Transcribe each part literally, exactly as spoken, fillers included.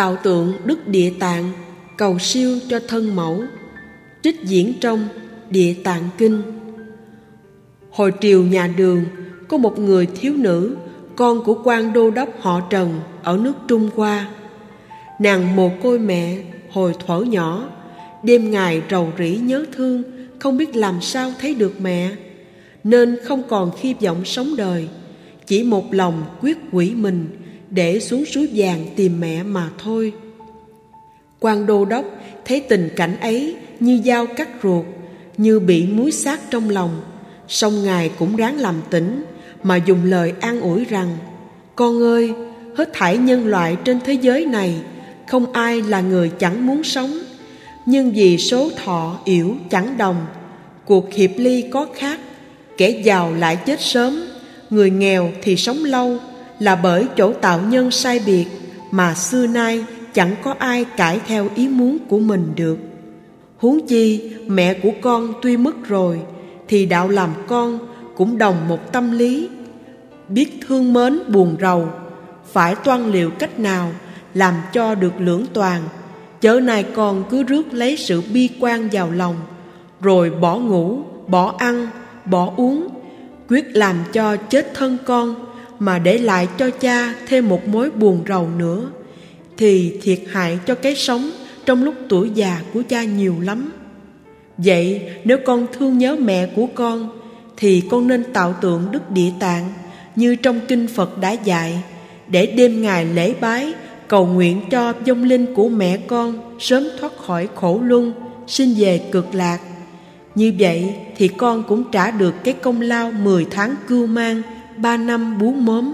Tạo tượng Đức Địa Tạng cầu siêu cho thân mẫu. Trích diễn trong Địa Tạng Kinh. Hồi triều nhà Đường, có một người thiếu nữ, con của quan đô đốc họ Trần ở nước Trung Hoa. Nàng mồ côi mẹ hồi thuở nhỏ, đêm ngày rầu rĩ nhớ thương, không biết làm sao thấy được mẹ, nên không còn hy vọng sống đời, chỉ một lòng quyết quỷ mình để xuống suối vàng tìm mẹ mà thôi. Quan đô đốc thấy tình cảnh ấy như dao cắt ruột, như bị muối xát trong lòng, song ngài cũng ráng làm tỉnh mà dùng lời an ủi rằng: con ơi, hết thảy nhân loại trên thế giới này không ai là người chẳng muốn sống, nhưng vì số thọ yểu chẳng đồng, cuộc hiệp ly có khác, kẻ giàu lại chết sớm, người nghèo thì sống lâu, là bởi chỗ tạo nhân sai biệt mà xưa nay chẳng có ai cải theo ý muốn của mình được. Huống chi mẹ của con tuy mất rồi, thì đạo làm con cũng đồng một tâm lý, biết thương mến buồn rầu, phải toan liệu cách nào làm cho được lưỡng toàn. Chớ nay con cứ rước lấy sự bi quan vào lòng, rồi bỏ ngủ, bỏ ăn, bỏ uống, quyết làm cho chết thân con, mà để lại cho cha thêm một mối buồn rầu nữa, thì thiệt hại cho cái sống trong lúc tuổi già của cha nhiều lắm. Vậy nếu con thương nhớ mẹ của con, thì con nên tạo tượng Đức Địa Tạng như trong kinh Phật đã dạy, để đêm ngày lễ bái, cầu nguyện cho vong linh của mẹ con sớm thoát khỏi khổ luân, sinh về cực lạc. Như vậy thì con cũng trả được cái công lao mười tháng cưu mang, ba năm bú mớm.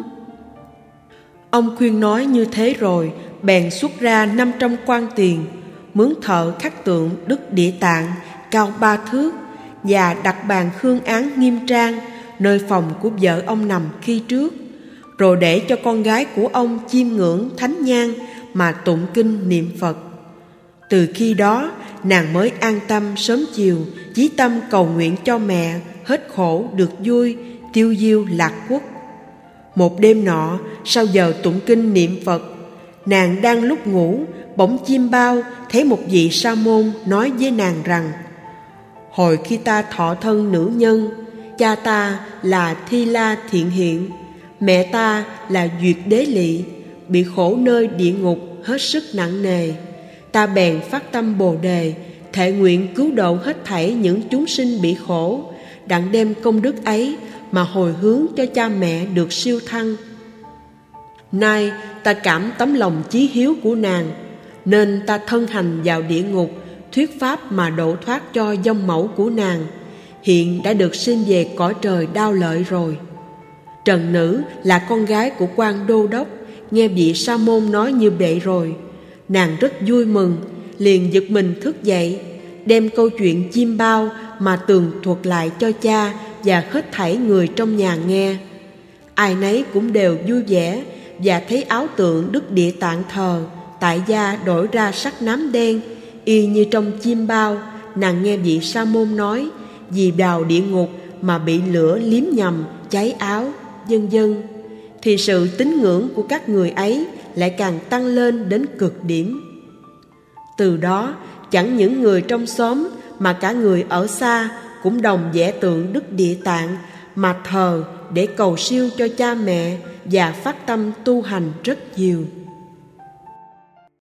Ông khuyên nói như thế rồi, bèn xuất ra năm trăm quan tiền, mướn thợ khắc tượng Đức Địa Tạng cao ba thước, và đặt bàn hương án nghiêm trang nơi phòng của vợ ông nằm khi trước, rồi để cho con gái của ông chiêm ngưỡng thánh nhang mà tụng kinh niệm Phật. Từ khi đó nàng mới an tâm sớm chiều chí tâm cầu nguyện cho mẹ hết khổ được vui, tiêu diêu lạc quốc. Một đêm nọ, sau giờ tụng kinh niệm Phật, nàng đang lúc ngủ, bỗng chim bao thấy một vị sa môn nói với nàng rằng: hồi khi ta thọ thân nữ nhân, cha ta là Thi La Thiện Hiện, mẹ ta là Duyệt Đế Lị, bị khổ nơi địa ngục hết sức nặng nề. Ta bèn phát tâm Bồ Đề, thệ nguyện cứu độ hết thảy những chúng sinh bị khổ, đặng đem công đức ấy mà hồi hướng cho cha mẹ được siêu thăng. Nay ta cảm tấm lòng chí hiếu của nàng, nên ta thân hành vào địa ngục, thuyết pháp mà độ thoát cho vong mẫu của nàng, hiện đã được sinh về cõi trời đao lợi rồi. Trần nữ là con gái của quan đô đốc, nghe vị sa môn nói như vậy rồi, nàng rất vui mừng, liền giật mình thức dậy, đem câu chuyện chim bao mà tường thuật lại cho cha và hết thảy người trong nhà nghe. Ai nấy cũng đều vui vẻ, và thấy áo tượng Đức Địa Tạng thờ tại gia đổi ra sắc nám đen, y như trong chim bao. Nàng nghe vị sa môn nói vì vào địa ngục mà bị lửa liếm nhầm, cháy áo, vân vân, thì sự tín ngưỡng của các người ấy lại càng tăng lên đến cực điểm. Từ đó chẳng những người trong xóm mà cả người ở xa cũng đồng vẽ tượng Đức Địa Tạng mà thờ để cầu siêu cho cha mẹ, và phát tâm tu hành rất nhiều.